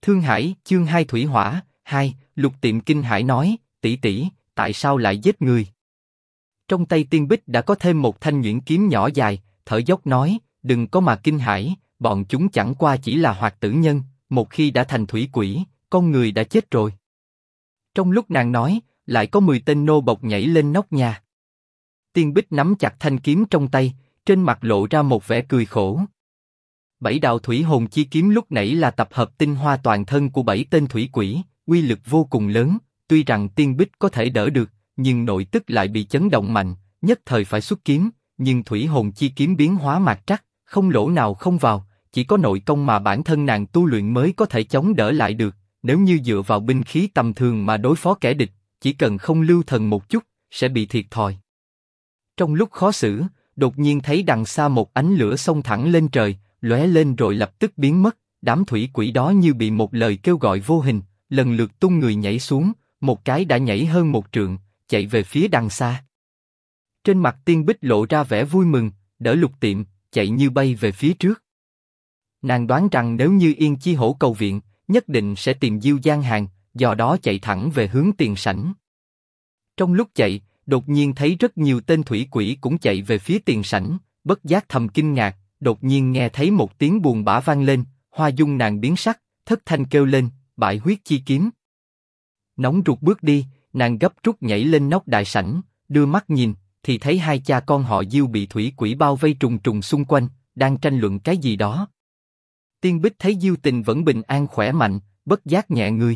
Thương Hải, chương 2 Thủy Hỏa, 2, Lục Tiệm kinh hãi nói, tỷ tỷ, tại sao lại giết người? Trong tay Tiên Bích đã có thêm một thanh nhuyễn kiếm nhỏ dài, thở dốc nói, đừng có mà kinh hãi, bọn chúng chẳng qua chỉ là hoạt tử nhân, một khi đã thành thủy quỷ, con người đã chết rồi. Trong lúc nàng nói, lại có 10 tên nô bộc nhảy lên nóc nhà. Tiên Bích nắm chặt thanh kiếm trong tay, trên mặt lộ ra một vẻ cười khổ. 7 đạo thủy hồn chi kiếm lúc nãy là tập hợp tinh hoa toàn thân của 7 tên thủy quỷ, uy lực vô cùng lớn. Tuy rằng Tiên Bích có thể đỡ được, nhưng nội tức lại bị chấn động mạnh, nhất thời phải xuất kiếm. Nhưng thủy hồn chi kiếm biến hóa mạt trắc, không lỗ nào không vào, chỉ có nội công mà bản thân nàng tu luyện mới có thể chống đỡ lại được. Nếu như dựa vào binh khí tầm thường mà đối phó kẻ địch, chỉ cần không lưu thần một chút, sẽ bị thiệt thòi. Trong lúc khó xử, đột nhiên thấy đằng xa một ánh lửa xông thẳng lên trời, lóe lên rồi lập tức biến mất. Đám thủy quỷ đó như bị một lời kêu gọi vô hình, lần lượt tung người nhảy xuống, một cái đã nhảy hơn 1 trượng, chạy về phía đằng xa. Trên mặt Tiên Bích lộ ra vẻ vui mừng, đỡ Lục Tiệm, chạy như bay về phía trước. Nàng đoán rằng nếu như Yên Chi Hổ cầu viện, nhất định sẽ tìm Diêu Giang Hàn, do đó chạy thẳng về hướng tiền sảnh. Trong lúc chạy, đột nhiên thấy rất nhiều tên thủy quỷ cũng chạy về phía tiền sảnh, bất giác thầm kinh ngạc, đột nhiên nghe thấy một tiếng buồn bã vang lên, Hoa Dung nàng biến sắc, thất thanh kêu lên, bại huyết chi kiếm. Nóng ruột bước đi, nàng gấp rút nhảy lên nóc đại sảnh, đưa mắt nhìn, thì thấy hai cha con họ Diêu bị thủy quỷ bao vây trùng trùng xung quanh, đang tranh luận cái gì đó. Tiên Bích thấy Diêu Tình vẫn bình an khỏe mạnh, bất giác nhẹ người.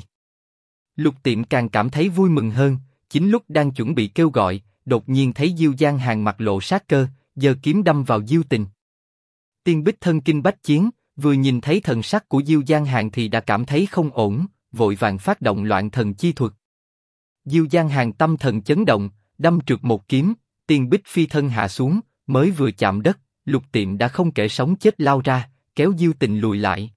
Lục Tiệm càng cảm thấy vui mừng hơn, chính lúc đang chuẩn bị kêu gọi, đột nhiên thấy Diêu Giang Hàn mặt lộ sát cơ, giơ kiếm đâm vào Diêu Tình. Tiên Bích thân kinh bách chiến, vừa nhìn thấy thần sắc của Diêu Giang Hàn thì đã cảm thấy không ổn, vội vàng phát động loạn thần chi thuật. Diêu Giang Hàn tâm thần chấn động, đâm trượt một kiếm, Tiên Bích phi thân hạ xuống, mới vừa chạm đất, Lục Tiệm đã không kể sống chết lao ra, kéo Diêu Tình lùi lại.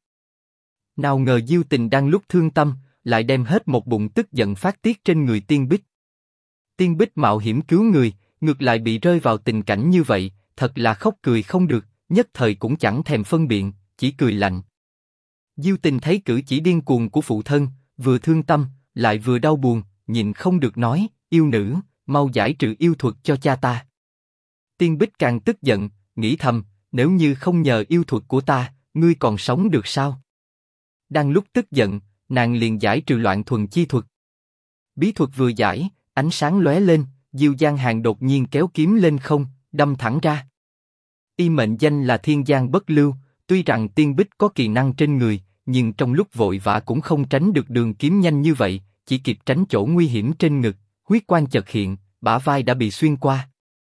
Nào ngờ Diêu Tình đang lúc thương tâm, lại đem hết một bụng tức giận phát tiết trên người Tiên Bích. Tiên Bích mạo hiểm cứu người, ngược lại bị rơi vào tình cảnh như vậy, thật là khóc cười không được, nhất thời cũng chẳng thèm phân biện, chỉ cười lạnh. Diêu Tình thấy cử chỉ điên cuồng của phụ thân, vừa thương tâm, lại vừa đau buồn, nhịn không được nói, yêu nữ, mau giải trừ yêu thuật cho cha ta. Tiên Bích càng tức giận, nghĩ thầm, nếu như không nhờ yêu thuật của ta, ngươi còn sống được sao? Đang lúc tức giận, nàng liền giải trừ loạn thuần chi thuật. Bí thuật vừa giải, ánh sáng lóe lên, Diêu Giang Hàn đột nhiên kéo kiếm lên không, đâm thẳng ra. Y mệnh danh là Thiên Giang Bất Lưu, tuy rằng Tiên Bích có kỳ năng trên người, nhưng trong lúc vội vã cũng không tránh được đường kiếm nhanh như vậy, chỉ kịp tránh chỗ nguy hiểm trên ngực, huyết quang chợt hiện, bả vai đã bị xuyên qua.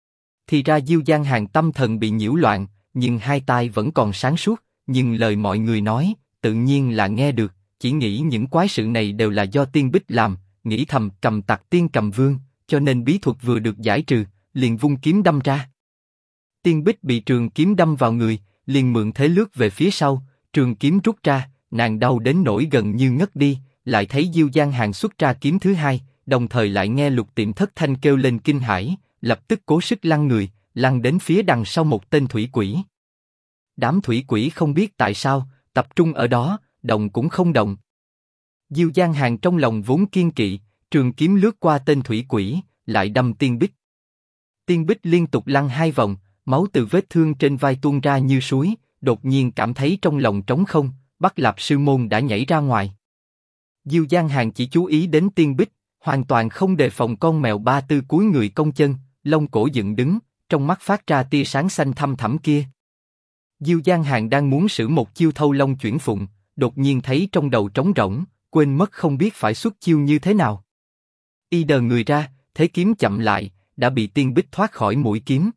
Thì ra Diêu Giang Hàn tâm thần bị nhiễu loạn, nhưng hai tai vẫn còn sáng suốt, nhưng lời mọi người nói, tự nhiên là nghe được, chỉ nghĩ những quái sự này đều là do Tiên Bích làm, nghĩ thầm cầm tặc tiên cầm vương, cho nên bí thuật vừa được giải trừ, liền vung kiếm đâm ra. Tiên Bích bị trường kiếm đâm vào người, liền mượn thế lướt về phía sau, trường kiếm rút ra, nàng đau đến nỗi gần như ngất đi, lại thấy Diêu Giang Hàn xuất ra kiếm thứ hai, đồng thời lại nghe Lục Tiệm thất thanh kêu lên kinh hãi, lập tức cố sức lăn người, lăn đến phía đằng sau một tên thủy quỷ. Đám thủy quỷ không biết tại sao, tập trung ở đó, động cũng không động. Diêu Giang Hàn trong lòng vốn kiên kỵ, trường kiếm lướt qua tên thủy quỷ, lại đâm Tiên Bích. Tiên Bích liên tục lăn 2 vòng, máu từ vết thương trên vai tuôn ra như suối, đột nhiên cảm thấy trong lòng trống không, Bắc Lạp Sư Môn đã nhảy ra ngoài. Diêu Giang Hàn chỉ chú ý đến Tiên Bích, hoàn toàn không đề phòng con mèo ba tư cúi người cong chân, lông cổ dựng đứng, trong mắt phát ra tia sáng xanh thăm thẳm kia. Diêu Giang Hàn đang muốn sử một chiêu thâu long chuyển phụng, đột nhiên thấy trong đầu trống rỗng, quên mất không biết phải xuất chiêu như thế nào. Y đờ người ra, thế kiếm chậm lại, đã bị Tiên Bích thoát khỏi mũi kiếm.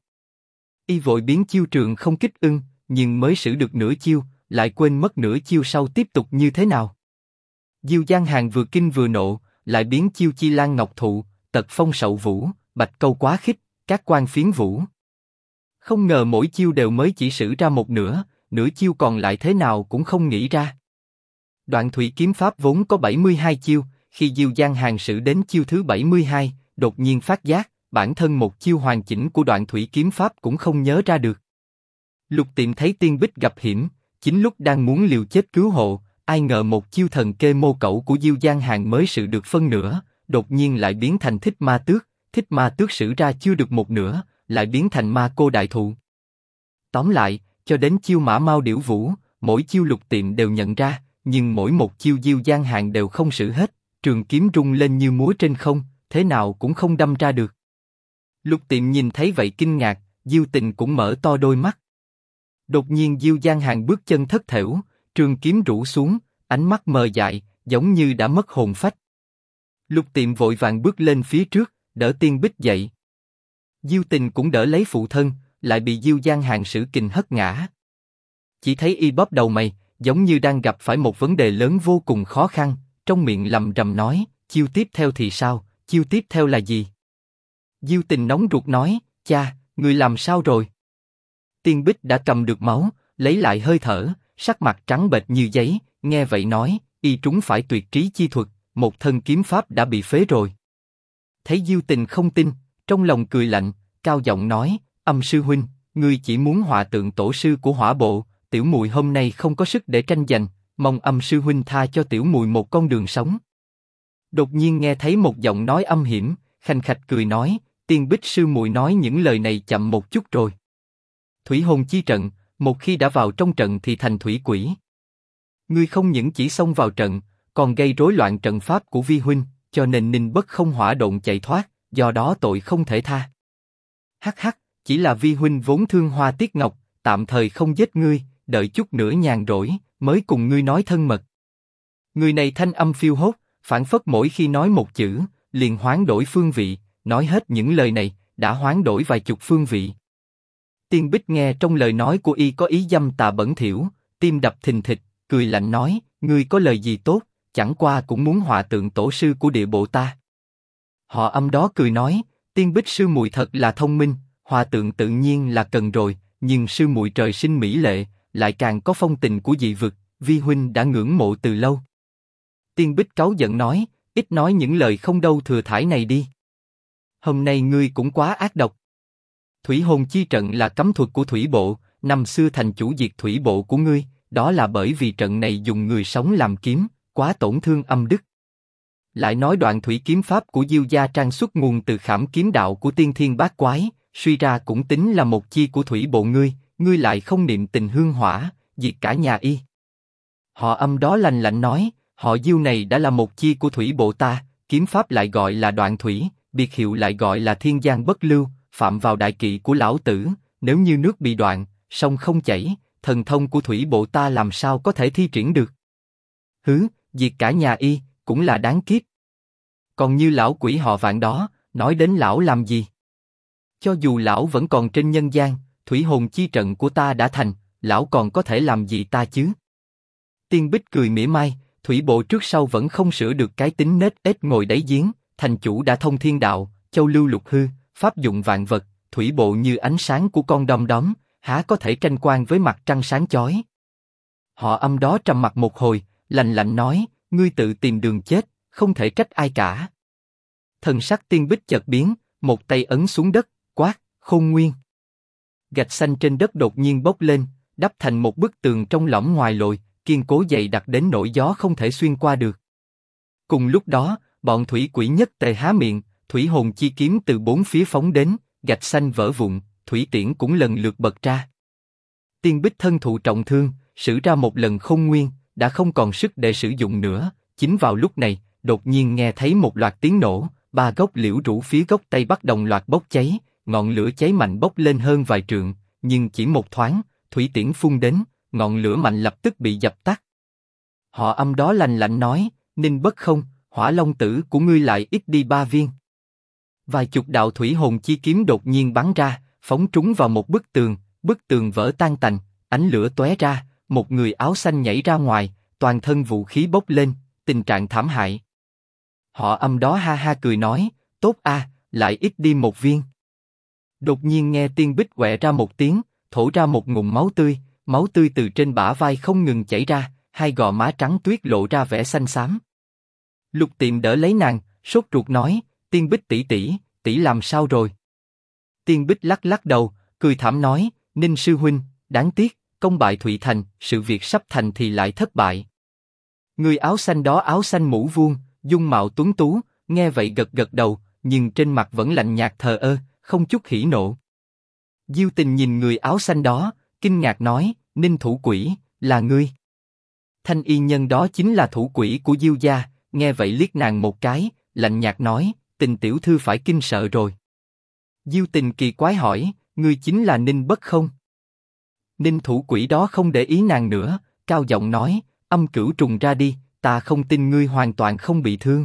Y vội biến chiêu trường không kích ưng, nhưng mới sử được nửa chiêu, lại quên mất nửa chiêu sau tiếp tục như thế nào. Diêu Giang Hàn vừa kinh vừa nộ, lại biến chiêu chi lan ngọc thụ, tật phong sậu vũ, bạch câu quá khích, các quan phiến vũ. Không ngờ mỗi chiêu đều mới chỉ sử ra một nửa, nửa chiêu còn lại thế nào cũng không nghĩ ra. Đoạn thủy kiếm pháp vốn có 72 chiêu, khi Diêu Giang Hàn sử đến chiêu thứ 72, đột nhiên phát giác, bản thân một chiêu hoàn chỉnh của đoạn thủy kiếm pháp cũng không nhớ ra được. Lục Tiệm thấy Tiên Bích gặp hiểm, chính lúc đang muốn liều chết cứu hộ, ai ngờ một chiêu thần kê mô cẩu của Diêu Giang Hàn mới sử được phân nửa, đột nhiên lại biến thành thích ma tước sử ra chưa được một nửa, lại biến thành ma cô đại thụ. Tóm lại, cho đến chiêu mã mau điểu vũ, mỗi chiêu Lục Tiệm đều nhận ra, nhưng mỗi một chiêu Diêu Giang Hàn đều không sử hết, trường kiếm rung lên như múa trên không, thế nào cũng không đâm ra được. Lục Tiệm nhìn thấy vậy kinh ngạc, Diêu Tình cũng mở to đôi mắt. Đột nhiên Diêu Giang Hàn bước chân thất thểu, trường kiếm rũ xuống, ánh mắt mờ dại, giống như đã mất hồn phách. Lục Tiệm vội vàng bước lên phía trước, đỡ Tiên Bích dậy. Diêu Tình cũng đỡ lấy phụ thân, lại bị Diêu Giang Hàn sử kình hất ngã. Chỉ thấy y bóp đầu mày, giống như đang gặp phải một vấn đề lớn vô cùng khó khăn, trong miệng lầm rầm nói, chiêu tiếp theo thì sao, chiêu tiếp theo là gì? Diêu Tình nóng ruột nói, cha, người làm sao rồi? Tiên Bích đã cầm được máu, lấy lại hơi thở, sắc mặt trắng bệch như giấy, nghe vậy nói, y trúng phải tuyệt trí chi thuật, một thân kiếm pháp đã bị phế rồi. Thấy Diêu Tình không tin, trong lòng cười lạnh, cao giọng nói, Âm sư huynh, ngươi chỉ muốn hòa tượng tổ sư của Hỏa Bộ, tiểu muội hôm nay không có sức để tranh giành, mong Âm sư huynh tha cho tiểu muội một con đường sống. Đột nhiên nghe thấy một giọng nói âm hiểm, khanh khách cười nói, Tiên Bích sư muội nói những lời này chậm một chút rồi. Thủy hồn chi trận, một khi đã vào trong trận thì thành thủy quỷ. Ngươi không những chỉ xông vào trận, còn gây rối loạn trận pháp của vi huynh, cho nên Ninh Bất không hỏa độn chạy thoát, do đó tội không thể tha. Hắc hắc, chỉ là vi huynh vốn thương Hoa Tiết Ngọc, tạm thời không giết ngươi, đợi chút nữa nhàn rỗi mới cùng ngươi nói thân mật. Người này thanh âm phiêu hốt, phảng phất mỗi khi nói một chữ, liền hoán đổi phương vị, nói hết những lời này, đã hoán đổi vài chục phương vị. Tiên Bích nghe trong lời nói của y có ý dâm tà bẩn thỉu, tim đập thình thịch, cười lạnh nói, ngươi có lời gì tốt, chẳng qua cũng muốn hòa tượng tổ sư của địa bộ ta. Họ Âm đó cười nói, Tiên Bích sư muội thật là thông minh, hòa tượng tự nhiên là cần rồi, nhưng sư muội trời sinh mỹ lệ, lại càng có phong tình của dị vực, vi huynh đã ngưỡng mộ từ lâu. Tiên Bích cáu giận nói, ít nói những lời không đâu thừa thải này đi. Hôm nay ngươi cũng quá ác độc. Thủy hồn chi trận là cấm thuật của thủy bộ, năm xưa thành chủ diệt thủy bộ của ngươi, đó là bởi vì trận này dùng người sống làm kiếm, quá tổn thương âm đức. Lại nói đoạn thủy kiếm pháp của Diêu gia trang xuất nguồn từ khảm kiếm đạo của tiên thiên bát quái, suy ra cũng tính là một chi của thủy bộ ngươi, ngươi lại không niệm tình hương hỏa, diệt cả nhà y. Họ Âm đó lạnh lạnh nói, họ Diêu này đã là một chi của thủy bộ ta, kiếm pháp lại gọi là đoạn thủy, biệt hiệu lại gọi là thiên giang bất lưu, phạm vào đại kỵ của lão tử, nếu như nước bị đoạn, sông không chảy, thần thông của thủy bộ ta làm sao có thể thi triển được? Hứ, diệt cả nhà y, cũng là đáng kiếp. Còn như lão quỷ họ Vạn đó, nói đến lão làm gì? Cho dù lão vẫn còn trên nhân gian, thủy hồn chi trận của ta đã thành, lão còn có thể làm gì ta chứ? Tiên Bích cười mỉa mai, thủy bộ trước sau vẫn không sửa được cái tính nết ếch ngồi đáy giếng, thành chủ đã thông thiên đạo, châu lưu lục hư, pháp dụng vạn vật, thủy bộ như ánh sáng của con đom đóm, há có thể tranh quan với mặt trăng sáng chói? Họ Âm đó trầm mặt một hồi, lạnh lạnh nói, ngươi tự tìm đường chết, không thể trách ai cả. Thần sắc Tiên Bích chợt biến, một tay ấn xuống đất, quát, Khôn Nguyên. Gạch xanh trên đất đột nhiên bốc lên, đắp thành một bức tường trong lõm ngoài lồi, kiên cố dày đặc đến nỗi gió không thể xuyên qua được. Cùng lúc đó, bọn thủy quỷ nhất tề há miệng, thủy hồn chi kiếm từ bốn phía phóng đến, gạch xanh vỡ vụn, thủy tiễn cũng lần lượt bật ra. Tiên Bích thân thụ trọng thương, sử ra một lần Khôn Nguyên, đã không còn sức để sử dụng nữa. Chính vào lúc này, đột nhiên nghe thấy một loạt tiếng nổ, ba gốc liễu rủ phía gốc tây bắc đồng loạt bốc cháy, ngọn lửa cháy mạnh bốc lên hơn vài trượng, nhưng chỉ một thoáng, thủy tiễn phun đến, ngọn lửa mạnh lập tức bị dập tắt. Họ Âm đó lạnh lạnh nói, Ninh Bất không, hỏa long tử của ngươi lại ít đi 3 viên. Vài chục đạo thủy hồn chi kiếm đột nhiên bắn ra, phóng trúng vào một bức tường vỡ tan tành, ánh lửa tóe ra, một người áo xanh nhảy ra ngoài, toàn thân vũ khí bốc lên, tình trạng thảm hại. Họ Âm đó ha ha cười nói, tốt a, lại ít đi một viên. Đột nhiên nghe Tiên Bích quẹ ra một tiếng, thổ ra một ngụm máu tươi từ trên bả vai không ngừng chảy ra, hai gò má trắng tuyết lộ ra vẻ xanh xám. Lục Tiệm đỡ lấy nàng, sốt ruột nói, Tiên Bích tỷ tỷ, tỷ làm sao rồi? Tiên Bích lắc lắc đầu, cười thảm nói, Ninh sư huynh, đáng tiếc, công bại Thụy Thành, sự việc sắp thành thì lại thất bại. Người áo xanh đó áo xanh mũ vuông, dung mạo tuấn tú, nghe vậy gật gật đầu, nhưng trên mặt vẫn lạnh nhạt thờ ơ, không chút hỉ nộ. Diêu Tình nhìn người áo xanh đó, kinh ngạc nói, Ninh thủ quỷ, là ngươi. Thanh y nhân đó chính là thủ quỷ của Diêu gia, nghe vậy liếc nàng một cái, lạnh nhạt nói, Tình tiểu thư phải kinh sợ rồi. Diêu Tình kỳ quái hỏi, ngươi chính là Ninh Bất không? Ninh thủ quỷ đó không để ý nàng nữa, cao giọng nói, Âm Cửu Trùng ra đi, ta không tin ngươi hoàn toàn không bị thương.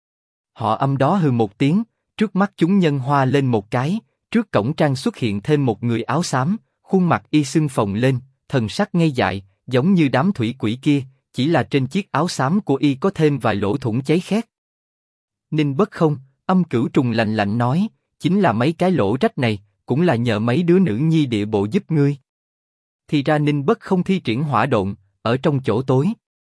Họ Âm đó hừ một tiếng, trước mắt chúng nhân hoa lên một cái, trước cổng trang xuất hiện thêm một người áo xám, khuôn mặt y sưng phồng lên, thần sắc ngây dại, giống như đám thủy quỷ kia, chỉ là trên chiếc áo xám của y có thêm vài lỗ thủng cháy khét. Ninh Bất không, Âm Cửu Trùng lạnh lạnh nói, chính là mấy cái lỗ rách này, cũng là nhờ mấy đứa nữ nhi địa bộ giúp ngươi. Thì ra Ninh Bất không thi triển hỏa độn, ở trong chỗ tối.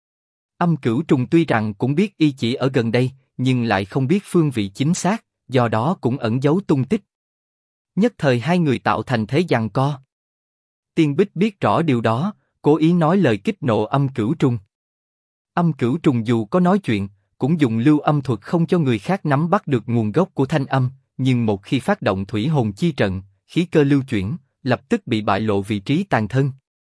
Âm Cửu Trùng tuy rằng cũng biết y chỉ ở gần đây, nhưng lại không biết phương vị chính xác, do đó cũng ẩn giấu tung tích. Nhất thời hai người tạo thành thế giằng co. Tiên Bích biết rõ điều đó, cố ý nói lời kích nộ Âm Cửu Trùng. Âm Cửu Trùng dù có nói chuyện, cũng dùng lưu âm thuật không cho người khác nắm bắt được nguồn gốc của thanh âm, nhưng một khi phát động thủy hồn chi trận, khí cơ lưu chuyển, lập tức bị bại lộ vị trí tàn thân.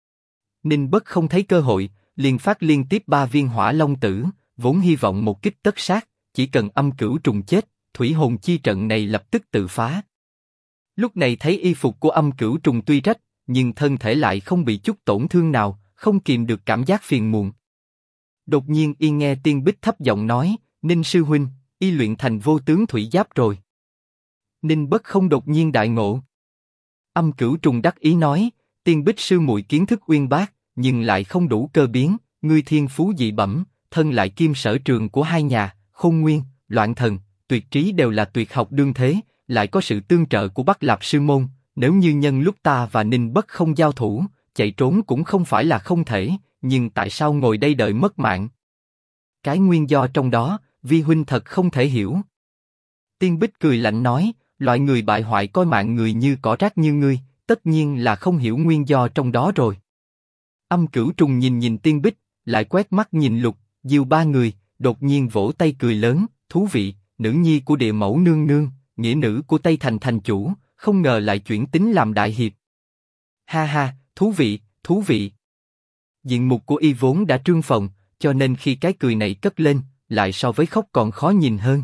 Ninh Bất không thấy cơ hội, liền phát liên tiếp 3 viên hỏa long tử, vốn hy vọng một kích tất sát, chỉ cần Âm Cửu Trùng chết, thủy hồn chi trận này lập tức tự phá. Lúc này thấy y phục của Âm Cửu Trùng tuy rách, nhưng thân thể lại không bị chút tổn thương nào, không kìm được cảm giác phiền muộn. Đột nhiên y nghe Tiên Bích thấp giọng nói, Ninh sư huynh, y luyện thành vô tướng thủy giáp rồi. Ninh Bất không đột nhiên đại ngộ. Âm Cửu Trùng đắc ý nói, Tiên Bích sư muội kiến thức uyên bác, nhưng lại không đủ cơ biến, ngươi thiên phú dị bẩm, thân lại kim sở trường của hai nhà, Khôn Nguyên, Loạn Thần, Tuyệt Trí đều là tuyệt học đương thế, lại có sự tương trợ của Bắc Lạp sư môn, nếu như nhân lúc ta và Ninh Bất không giao thủ, chạy trốn cũng không phải là không thể, nhưng tại sao ngồi đây đợi mất mạng? Cái nguyên do trong đó, vi huynh thật không thể hiểu. Tiên Bích cười lạnh nói, loại người bại hoại coi mạng người như cỏ rác như ngươi, tất nhiên là không hiểu nguyên do trong đó rồi. Âm Cửu Trùng nhìn Tiên Bích, lại quét mắt nhìn Lục, Diêu ba người, đột nhiên vỗ tay cười lớn, thú vị, nữ nhi của địa mẫu nương nương, nghĩa nữ của Tây Thành thành chủ, không ngờ lại chuyển tính làm đại hiệp. Ha ha, thú vị, thú vị. Diện mục của y vốn đã trương phồng, cho nên khi cái cười này cất lên, lại so với khóc còn khó nhìn hơn.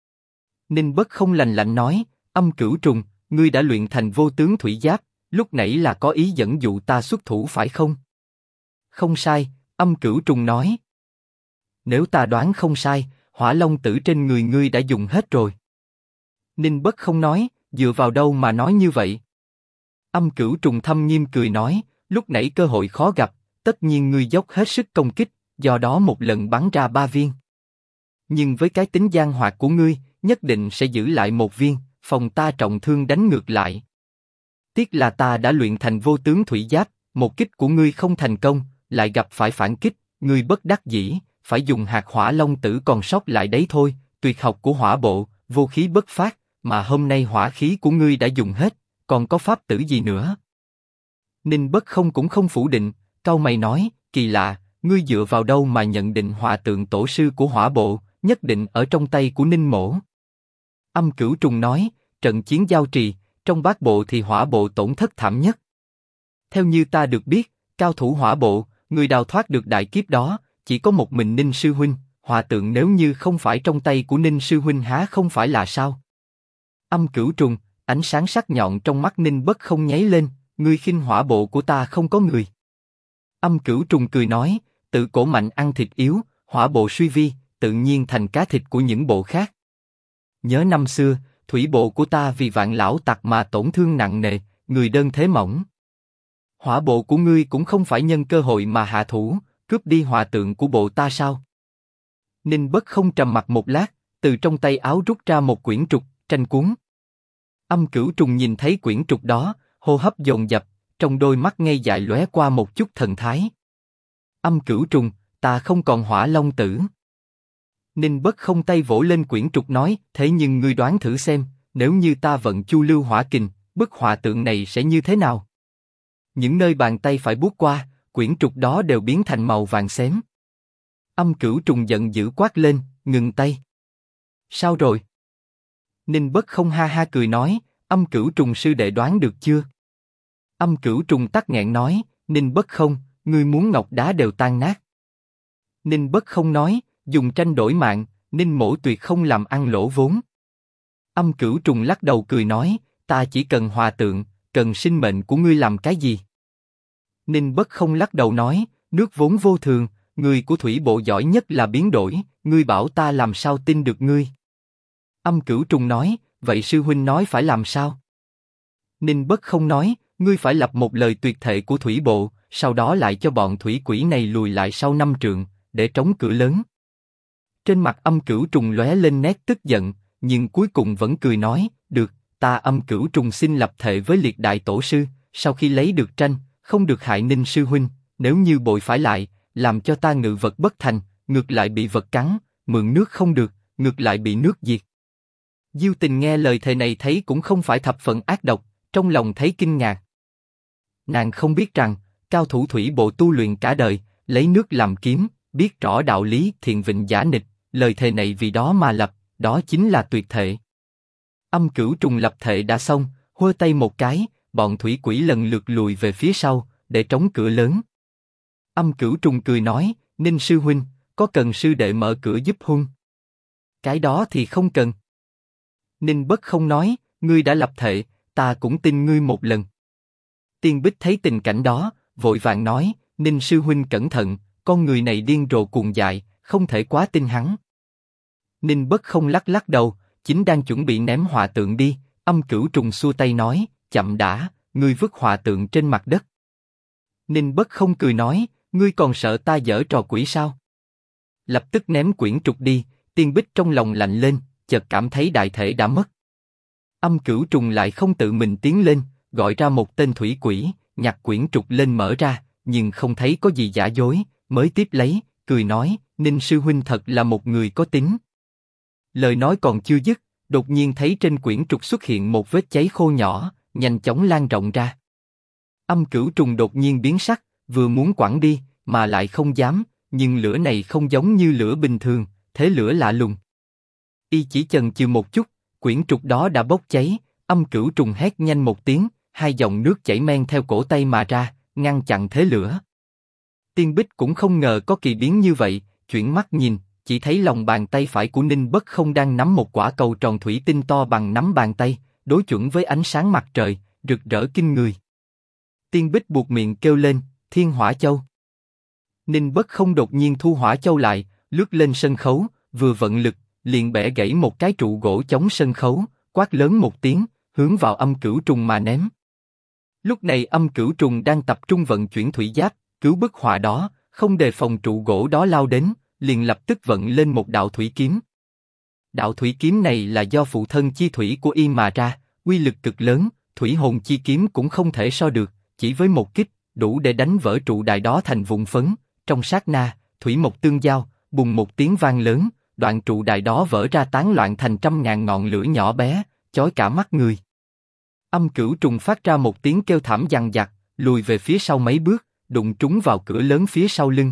Ninh Bất không lạnh lạnh nói, Âm Cửu Trùng, ngươi đã luyện thành vô tướng thủy giáp, lúc nãy là có ý dẫn dụ ta xuất thủ phải không? Không sai, Âm Cửu Trùng nói. Nếu ta đoán không sai, hỏa long tử trên người ngươi đã dùng hết rồi. Ninh Bất không nói, dựa vào đâu mà nói như vậy? Âm Cửu Trùng thâm nghiêm cười nói, lúc nãy cơ hội khó gặp, tất nhiên ngươi dốc hết sức công kích, do đó một lần bắn ra 3 viên. Nhưng với cái tính gian hoạt của ngươi, nhất định sẽ giữ lại 1 viên, phòng ta trọng thương đánh ngược lại. Tiếc là ta đã luyện thành vô tướng thủy giáp, một kích của ngươi không thành công, lại gặp phải phản kích, ngươi bất đắc dĩ, phải dùng hạt hỏa long tử còn sót lại đấy thôi, tuyệt học của hỏa bộ, vô khí bất phát, mà hôm nay hỏa khí của ngươi đã dùng hết, còn có pháp tử gì nữa? Ninh Bất không cũng không phủ định, cau mày nói, kỳ lạ, ngươi dựa vào đâu mà nhận định Hỏa Tượng tổ sư của hỏa bộ, nhất định ở trong tay của Ninh mỗ? Âm Cửu Trùng nói, trận chiến giao trì, trong bát bộ thì hỏa bộ tổn thất thảm nhất. Theo như ta được biết, cao thủ hỏa bộ, người đào thoát được đại kiếp đó, chỉ có một mình Ninh sư huynh, Hỏa Tượng nếu như không phải trong tay của Ninh sư huynh há không phải là sao? Âm Cửu Trùng, ánh sáng sắc nhọn trong mắt Ninh Bất không nháy lên, ngươi khinh hỏa bộ của ta không có người. Âm Cửu Trùng cười nói, tự cổ mạnh ăn thịt yếu, hỏa bộ suy vi, tự nhiên thành cá thịt của những bộ khác. Nhớ năm xưa, thủy bộ của ta vì Vạn lão tặc mà tổn thương nặng nề, người đơn thế mỏng. Hỏa bộ của ngươi cũng không phải nhân cơ hội mà hạ thủ, cướp đi Hỏa Tượng của bộ ta sao? Ninh Bất không trầm mặc một lát, từ trong tay áo rút ra một quyển trục, tranh cuốn. Âm Cửu Trùng nhìn thấy quyển trục đó, hô hấp dồn dập, trong đôi mắt ngây dại lóe qua một chút thần thái. Âm Cửu Trùng, ta không còn hỏa long tử. Ninh Bất không tay vỗ lên quyển trục nói, thế nhưng ngươi đoán thử xem, nếu như ta vận Chu Lưu Hỏa Kình, bức hỏa tượng này sẽ như thế nào? Những nơi bàn tay phải buốt qua, quyển trục đó đều biến thành màu vàng xém. Âm Cửu Trùng giận dữ quát lên, ngừng tay. Sao rồi? Ninh Bất Không ha ha cười nói, Âm Cửu Trùng sư đệ đoán được chưa? Âm Cửu Trùng tắc nghẹn nói, Ninh Bất Không, ngươi muốn ngọc đá đều tan nát. Ninh Bất Không nói, dùng tranh đổi mạng, Ninh mỗ tuyệt không làm ăn lỗ vốn. Âm Cửu Trùng lắc đầu cười nói, ta chỉ cần hòa tượng, cần sinh mệnh của ngươi làm cái gì? Ninh Bất Không lắc đầu nói, nước vốn vô thường, người của thủy bộ giỏi nhất là biến đổi, ngươi bảo ta làm sao tin được ngươi? Âm Cửu Trùng nói, vậy sư huynh nói phải làm sao? Ninh Bất Không nói, ngươi phải lập một lời tuyệt thệ của thủy bộ, sau đó lại cho bọn thủy quỷ này lùi lại sau 5 trượng, để trống cửa lớn. Trên mặt Âm Cửu Trùng lóe lên nét tức giận, nhưng cuối cùng vẫn cười nói, được, ta Âm Cửu Trùng xin lập thệ với liệt đại tổ sư, sau khi lấy được tranh, không được hại Ninh sư huynh, nếu như bội phải lại, làm cho ta ngự vật bất thành, ngược lại bị vật cắn, mượn nước không được, ngược lại bị nước diệt. Diêu Tình nghe lời thề này thấy cũng không phải thập phần ác độc, trong lòng thấy kinh ngạc. Nàng không biết rằng, cao thủ thủy bộ tu luyện cả đời, lấy nước làm kiếm, biết rõ đạo lý thiện vịnh giả nịch, lời thề này vì đó mà lập, đó chính là tuyệt thệ. Âm Cửu Trùng lập thệ đã xong, hô tay một cái, bọn thủy quỷ lần lượt lùi về phía sau, để trống cửa lớn. Âm Cửu Trùng cười nói, Ninh sư huynh, có cần sư đệ mở cửa giúp hung? Cái đó thì không cần. Ninh Bất Không nói, ngươi đã lập thệ, ta cũng tin ngươi một lần. Tiên Bích thấy tình cảnh đó, vội vàng nói, Ninh sư huynh cẩn thận, con người này điên rồ cuồng dại, không thể quá tin hắn. Ninh Bất Không lắc lắc đầu, chính đang chuẩn bị ném họa tượng đi, Âm Cửu Trùng xua tay nói, chậm đã, ngươi vứt họa tượng trên mặt đất. Ninh Bất Không cười nói, ngươi còn sợ ta giở trò quỷ sao? Lập tức ném quyển trục đi, Tiên Bích trong lòng lạnh lên, chợt cảm thấy đại thể đã mất. Âm Cửu Trùng lại không tự mình tiến lên, gọi ra một tên thủy quỷ, nhặt quyển trục lên mở ra, nhưng không thấy có gì giả dối, mới tiếp lấy, cười nói, Ninh sư huynh thật là một người có tính. Lời nói còn chưa dứt, đột nhiên thấy trên quyển trục xuất hiện một vết cháy khô nhỏ, nhanh chóng lan rộng ra. Âm Cửu Trùng đột nhiên biến sắc, vừa muốn quẳng đi, mà lại không dám, nhưng lửa này không giống như lửa bình thường, thế lửa lạ lùng. Y chỉ chần chừ một chút, quyển trục đó đã bốc cháy, Âm Cửu Trùng hét nhanh một tiếng, hai dòng nước chảy men theo cổ tay mà ra, ngăn chặn thế lửa. Tiên Bích cũng không ngờ có kỳ biến như vậy, chuyển mắt nhìn, chỉ thấy lòng bàn tay phải của Ninh Bất Không đang nắm một quả cầu tròn thủy tinh to bằng nắm bàn tay, đối chuẩn với ánh sáng mặt trời, rực rỡ kinh người. Tiên Bích buột miệng kêu lên, Thiên Hỏa Châu. Ninh Bất Không đột nhiên thu hỏa châu lại, lướt lên sân khấu, vừa vận lực, liền bẻ gãy một cái trụ gỗ chống sân khấu, quát lớn một tiếng, hướng vào Âm Cửu Trùng mà ném. Lúc này Âm Cửu Trùng đang tập trung vận chuyển thủy giáp, cứu bức hỏa đó, không đề phòng trụ gỗ đó lao đến, liền lập tức vận lên một đạo thủy kiếm. Đạo thủy kiếm này là do phụ thân chi thủy của y mà ra, uy lực cực lớn, thủy hồn chi kiếm cũng không thể so được, chỉ với một kích, đủ để đánh vỡ trụ đài đó thành vụn phấn. Trong sát na, thủy mộc tương giao, bùng một tiếng vang lớn, đoạn trụ đài đó vỡ ra tán loạn thành trăm ngàn ngọn lửa nhỏ bé, chói cả mắt người. Âm Cửu Trùng phát ra một tiếng kêu thảm dằng dặc, lùi về phía sau mấy bước, đụng trúng vào cửa lớn phía sau lưng.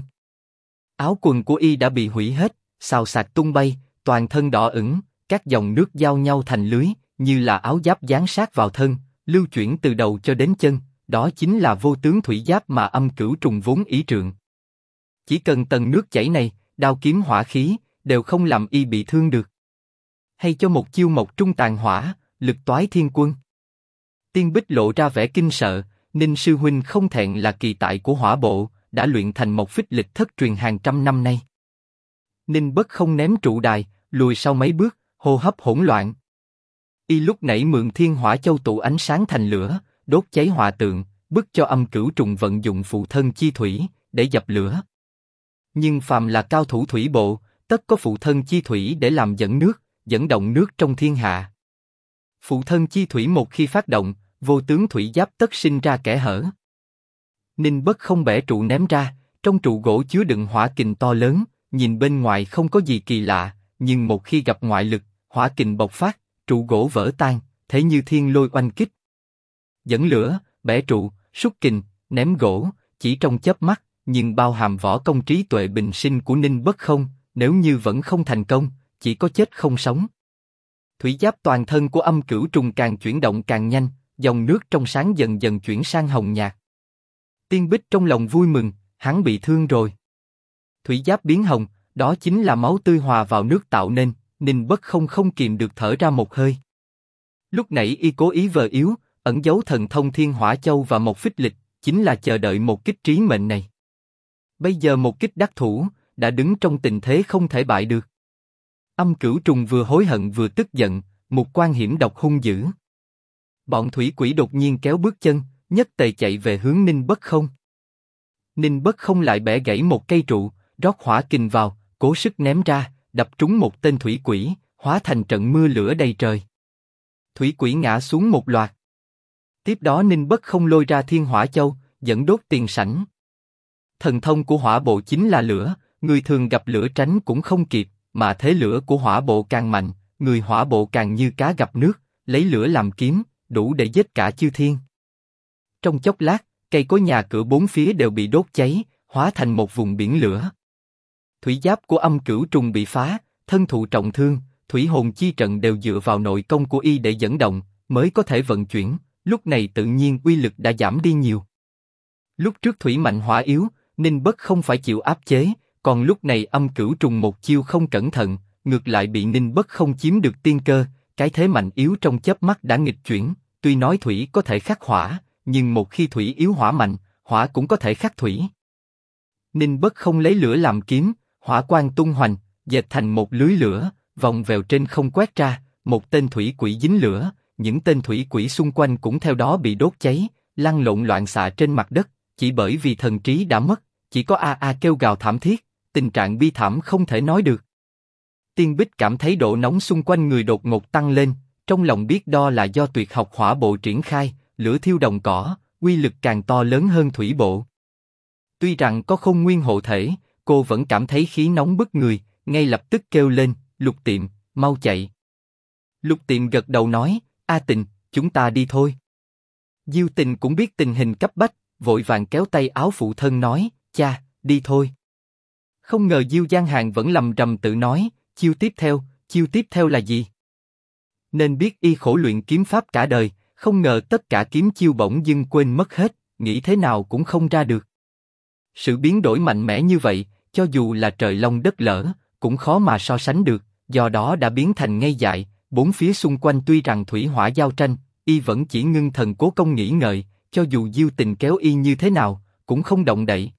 Áo quần của y đã bị hủy hết, xào xạc tung bay, toàn thân đỏ ửng, các dòng nước giao nhau thành lưới, như là áo giáp dán sát vào thân, lưu chuyển từ đầu cho đến chân, đó chính là vô tướng thủy giáp mà Âm Cửu Trùng vốn ý trượng. Chỉ cần tầng nước chảy này, đao kiếm hỏa khí, đều không làm y bị thương được. Hay cho một chiêu mộc trung tàn hỏa, lực toái thiên quân. Tiên Bích lộ ra vẻ kinh sợ, Ninh sư huynh không thẹn là kỳ tại của hỏa bộ, đã luyện thành một phích lịch thất truyền hàng trăm năm nay. Ninh Bất Không ném trụ đài, lùi sau mấy bước, hô hấp hỗn loạn. Y lúc nãy mượn Thiên Hỏa Châu tụ ánh sáng thành lửa, đốt cháy hỏa tượng, bức cho Âm Cửu Trùng vận dụng phụ thân chi thủy để dập lửa. Nhưng phàm là cao thủ thủy bộ, tất có phụ thân chi thủy để làm dẫn nước, dẫn động nước trong thiên hạ. Phụ thân chi thủy một khi phát động, vô tướng thủy giáp tất sinh ra kẽ hở. Ninh Bất Không bẻ trụ ném ra, trong trụ gỗ chứa đựng hỏa kình to lớn, nhìn bên ngoài không có gì kỳ lạ, nhưng một khi gặp ngoại lực, hỏa kình bộc phát, trụ gỗ vỡ tan, thế như thiên lôi oanh kích. Dẫn lửa, bẻ trụ, sút kình, ném gỗ, chỉ trong chớp mắt, nhưng bao hàm võ công trí tuệ bình sinh của Ninh Bất Không, nếu như vẫn không thành công, chỉ có chết không sống. Thủy giáp toàn thân của Âm Cửu Trùng càng chuyển động càng nhanh, dòng nước trong sáng dần dần chuyển sang hồng nhạt. Tiên Bích trong lòng vui mừng, hắn bị thương rồi. Thủy giáp biến hồng, đó chính là máu tươi hòa vào nước tạo nên, Ninh Bất Không không kìm được thở ra một hơi. Lúc nãy y cố ý vờ yếu, ẩn giấu thần thông Thiên Hỏa Châu và một phích lịch, chính là chờ đợi một kích trí mệnh này. Bây giờ một kích đắc thủ, đã đứng trong tình thế không thể bại được. Âm Cửu Trùng vừa hối hận vừa tức giận, một quan hiểm độc hung dữ. Bọn thủy quỷ đột nhiên kéo bước chân, nhất tề chạy về hướng Ninh Bất Không. Ninh Bất Không lại bẻ gãy một cây trụ, rót hỏa kình vào, cố sức ném ra, đập trúng một tên thủy quỷ, hóa thành trận mưa lửa đầy trời. Thủy quỷ ngã xuống một loạt. Tiếp đó Ninh Bất Không lôi ra Thiên Hỏa Châu, dẫn đốt tiền sảnh. Thần thông của hỏa bộ chính là lửa, người thường gặp lửa tránh cũng không kịp, mà thế lửa của hỏa bộ càng mạnh, người hỏa bộ càng như cá gặp nước, lấy lửa làm kiếm, đủ để giết cả chư thiên. Trong chốc lát, cây cối nhà cửa bốn phía đều bị đốt cháy, hóa thành một vùng biển lửa. Thủy giáp của Âm Cửu Trùng bị phá, thân thụ trọng thương, thủy hồn chi trận đều dựa vào nội công của y để dẫn động, mới có thể vận chuyển, lúc này tự nhiên uy lực đã giảm đi nhiều. Lúc trước thủy mạnh hỏa yếu, Ninh Bất Không phải chịu áp chế, còn lúc này Âm Cửu Trùng một chiêu không cẩn thận, ngược lại bị Ninh Bất Không chiếm được tiên cơ, cái thế mạnh yếu trong chớp mắt đã nghịch chuyển. Tuy nói thủy có thể khắc hỏa, nhưng một khi thủy yếu hỏa mạnh, hỏa cũng có thể khắc thủy. Ninh Bất Không lấy lửa làm kiếm, hỏa quang tung hoành, dệt thành một lưới lửa, vòng vèo trên không quét ra, một tên thủy quỷ dính lửa, những tên thủy quỷ xung quanh cũng theo đó bị đốt cháy, lăn lộn loạn xạ trên mặt đất, chỉ bởi vì thần trí đã mất, chỉ có a a kêu gào thảm thiết, tình trạng bi thảm không thể nói được. Tiên Bích cảm thấy độ nóng xung quanh người đột ngột tăng lên, trong lòng biết đó là do tuyệt học hỏa bộ triển khai, lửa thiêu đồng cỏ, uy lực càng to lớn hơn thủy bộ. Tuy rằng có Khôn Nguyên hộ thể, cô vẫn cảm thấy khí nóng bức người, ngay lập tức kêu lên, Lục Tiệm, mau chạy. Lục Tiệm gật đầu nói, A Tình, chúng ta đi thôi. Diêu Tình cũng biết tình hình cấp bách, vội vàng kéo tay áo phụ thân nói, cha, đi thôi. Không ngờ Diêu Giang Hàn vẫn lầm rầm tự nói, chiêu tiếp theo là gì? Nên biết y khổ luyện kiếm pháp cả đời, không ngờ tất cả kiếm chiêu bỗng dưng quên mất hết, nghĩ thế nào cũng không ra được. Sự biến đổi mạnh mẽ như vậy, cho dù là trời long đất lở, cũng khó mà so sánh được, do đó đã biến thành ngây dại, bốn phía xung quanh tuy rằng thủy hỏa giao tranh, y vẫn chỉ ngưng thần cố công nghĩ ngợi, cho dù Diêu Tình kéo y như thế nào, cũng không động đậy.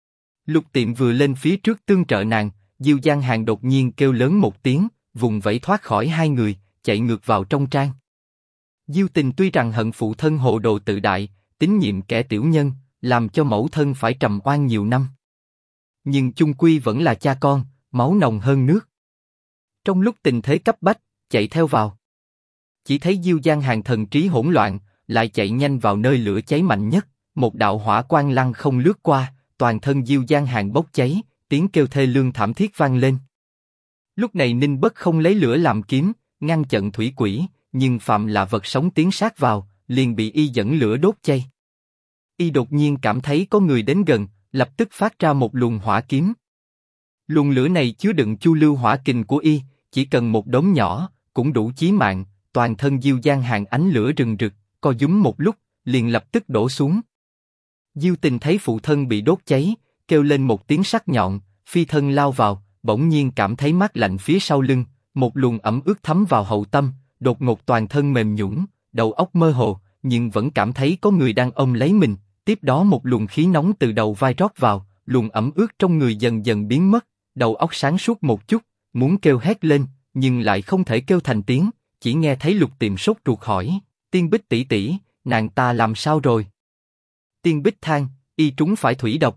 Lục Tiệm vừa lên phía trước tương trợ nàng, Diêu Giang Hàn đột nhiên kêu lớn một tiếng, vùng vẫy thoát khỏi hai người, chạy ngược vào trong trang. Diêu Tình tuy rằng hận phụ thân hồ đồ tự đại, tín nhiệm kẻ tiểu nhân, làm cho mẫu thân phải trầm oan nhiều năm. Nhưng chung quy vẫn là cha con, máu nồng hơn nước. Trong lúc tình thế cấp bách, chạy theo vào. Chỉ thấy Diêu Giang Hàn thần trí hỗn loạn, lại chạy nhanh vào nơi lửa cháy mạnh nhất, một đạo hỏa quang lăng không lướt qua, toàn thân Diêu Giang Hàn bốc cháy, tiếng kêu thê lương thảm thiết vang lên. Lúc này Ninh Bất Không lấy lửa làm kiếm, ngăn chặn thủy quỷ, nhưng phạm là vật sống tiến sát vào, liền bị y dẫn lửa đốt cháy. Y đột nhiên cảm thấy có người đến gần, lập tức phát ra một luồng hỏa kiếm. Luồng lửa này chứa đựng chu lưu hỏa kình của y, chỉ cần một đốm nhỏ, cũng đủ chí mạng. Toàn thân Diêu Giang Hàn ánh lửa rừng rực, co rúm một lúc, liền lập tức đổ xuống. Diêu Tình thấy phụ thân bị đốt cháy, kêu lên một tiếng sắc nhọn, phi thân lao vào, bỗng nhiên cảm thấy mát lạnh phía sau lưng, một luồng ẩm ướt thấm vào hậu tâm, đột ngột toàn thân mềm nhũn, đầu óc mơ hồ, nhưng vẫn cảm thấy có người đang ôm lấy mình. Tiếp đó một luồng khí nóng từ đầu vai rót vào, luồng ẩm ướt trong người dần dần biến mất, đầu óc sáng suốt một chút, muốn kêu hét lên, nhưng lại không thể kêu thành tiếng, chỉ nghe thấy Lục Tiệm sốt ruột hỏi, Tiên Bích tỷ tỷ, nàng ta làm sao rồi? Tiên Bích than, y trúng phải thủy độc.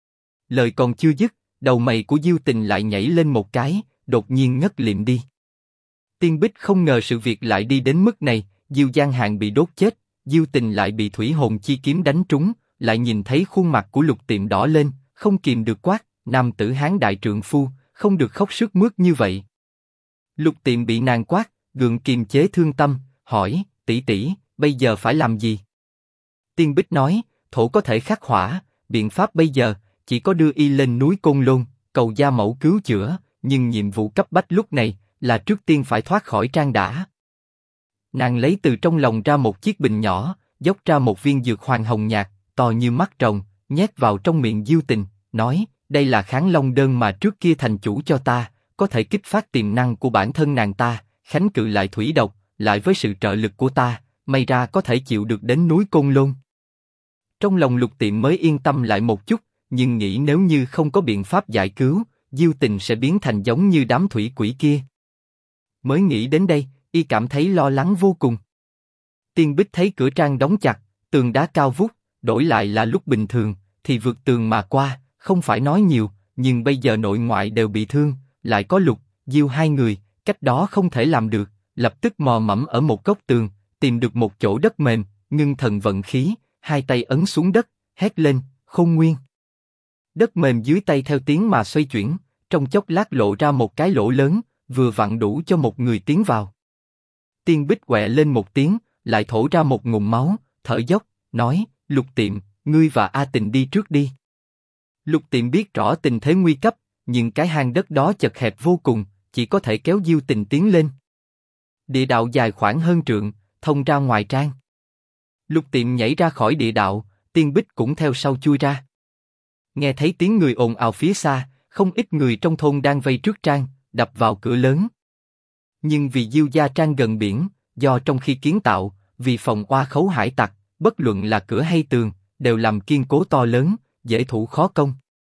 Lời còn chưa dứt, đầu mày của Diêu Tình lại nhảy lên một cái, đột nhiên ngất lịm đi. Tiên Bích không ngờ sự việc lại đi đến mức này, Diêu Giang Hàn bị đốt chết, Diêu Tình lại bị thủy hồn chi kiếm đánh trúng, lại nhìn thấy khuôn mặt của Lục Tiệm đỏ lên, không kìm được quát, nam tử hán đại trượng phu, không được khóc sướt mướt như vậy. Lục Tiệm bị nàng quát, gượng kiềm chế thương tâm, hỏi, tỷ tỷ, bây giờ phải làm gì? Tiên Bích nói, thổ có thể khắc hỏa, biện pháp bây giờ chỉ có đưa y lên núi Côn Lôn, cầu gia mẫu cứu chữa, nhưng nhiệm vụ cấp bách lúc này là trước tiên phải thoát khỏi Trang đã. Nàng lấy từ trong lòng ra một chiếc bình nhỏ, dốc ra một viên dược hoàng hồng nhạt, to như mắt rồng, nhét vào trong miệng Diêu Tình, nói, đây là kháng long đơn mà trước kia thành chủ cho ta, có thể kích phát tiềm năng của bản thân nàng ta, kháng cự lại thủy độc, lại với sự trợ lực của ta, may ra có thể chịu được đến núi Côn Lôn. Trong lòng Lục Tiệm mới yên tâm lại một chút, nhưng nghĩ nếu như không có biện pháp giải cứu, Diêu Tình sẽ biến thành giống như đám thủy quỷ kia. Mới nghĩ đến đây, y cảm thấy lo lắng vô cùng. Tiên Bích thấy cửa Trang đóng chặt, tường đá cao vút, đổi lại là lúc bình thường, thì vượt tường mà qua, không phải nói nhiều, nhưng bây giờ nội ngoại đều bị thương, lại có Lục, Diêu hai người, cách đó không thể làm được, lập tức mò mẫm ở một góc tường, tìm được một chỗ đất mềm, ngưng thần vận khí, hai tay ấn xuống đất, hét lên, Khôn Nguyên. Đất mềm dưới tay theo tiếng mà xoay chuyển, trong chốc lát lộ ra một cái lỗ lớn, vừa vặn đủ cho một người tiến vào. Tiên Bích quẹ lên một tiếng, lại thổ ra một ngụm máu, thở dốc, nói, Lục Tiệm, ngươi và A Tình đi trước đi. Lục Tiệm biết rõ tình thế nguy cấp, nhưng cái hang đất đó chật hẹp vô cùng, chỉ có thể kéo Diêu Tình tiến lên. Địa đạo dài khoảng hơn trượng, thông ra ngoài trang. Lục Tiệm nhảy ra khỏi địa đạo, Tiên Bích cũng theo sau chui ra. Nghe thấy tiếng người ồn ào phía xa, không ít người trong thôn đang vây trước trang, đập vào cửa lớn. Nhưng vì Diêu gia trang gần biển, do trong khi kiến tạo, vì phòng oa khấu hải tặc, bất luận là cửa hay tường, đều làm kiên cố to lớn, dễ thủ khó công.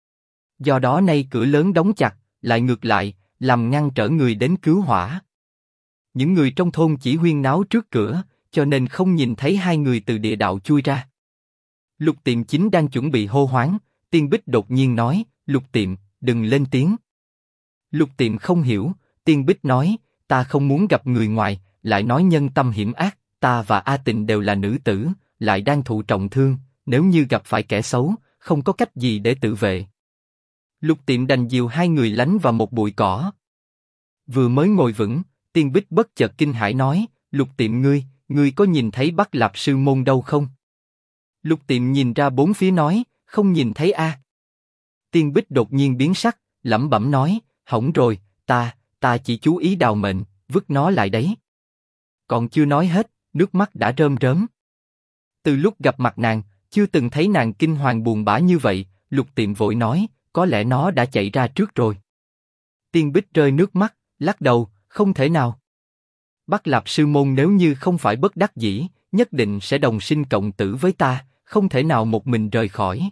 Do đó nay cửa lớn đóng chặt, lại ngược lại, làm ngăn trở người đến cứu hỏa. Những người trong thôn chỉ huyên náo trước cửa, cho nên không nhìn thấy hai người từ địa đạo chui ra. Lục Tiệm chính đang chuẩn bị hô hoáng, Tiên Bích đột nhiên nói, Lục Tiệm, đừng lên tiếng. Lục Tiệm không hiểu, Tiên Bích nói, ta không muốn gặp người ngoài, lại nói nhân tâm hiểm ác, ta và A Tình đều là nữ tử, lại đang thụ trọng thương, nếu như gặp phải kẻ xấu, không có cách gì để tự vệ. Lục Tiệm đành dìu hai người lánh vào một bụi cỏ. Vừa mới ngồi vững, Tiên Bích bất chợt kinh hãi nói, Lục Tiệm ngươi có nhìn thấy Bắc Lạp Sư Môn đâu không? Lục Tiệm nhìn ra bốn phía nói, không nhìn thấy a. Tiên Bích đột nhiên biến sắc, lẩm bẩm nói, hỏng rồi, ta chỉ chú ý đào mệnh, vứt nó lại đấy. Còn chưa nói hết, nước mắt đã rơm rớm. Từ lúc gặp mặt nàng, chưa từng thấy nàng kinh hoàng buồn bã như vậy. Lục Tiệm vội nói, có lẽ nó đã chạy ra trước rồi. Tiên Bích rơi nước mắt, lắc đầu, không thể nào. Bắc Lạp Sư Môn nếu như không phải bất đắc dĩ, nhất định sẽ đồng sinh cộng tử với ta, không thể nào một mình rời khỏi.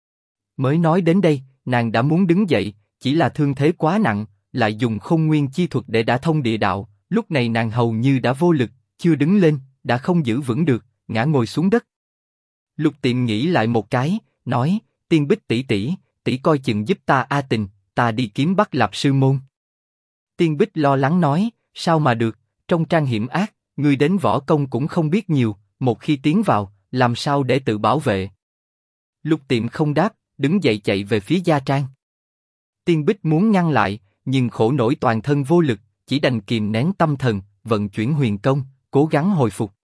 Mới nói đến đây, nàng đã muốn đứng dậy, chỉ là thương thế quá nặng, lại dùng Khôn Nguyên chi thuật để đả thông địa đạo. Lúc này nàng hầu như đã vô lực, chưa đứng lên, đã không giữ vững được, ngã ngồi xuống đất. Lục Tiệm nghĩ lại một cái, nói, Tiên Bích tỷ coi chừng giúp ta A Tình, ta đi kiếm Bắc Lạp Sư Môn. Tiên Bích lo lắng nói, sao mà được, trong trang hiểm ác, ngươi đến võ công cũng không biết nhiều, một khi tiến vào, làm sao để tự bảo vệ. Lục Tiệm không đáp, đứng dậy chạy về phía gia trang. Tiên Bích muốn ngăn lại, nhưng khổ nổi toàn thân vô lực, chỉ đành kìm nén tâm thần, vận chuyển huyền công, cố gắng hồi phục.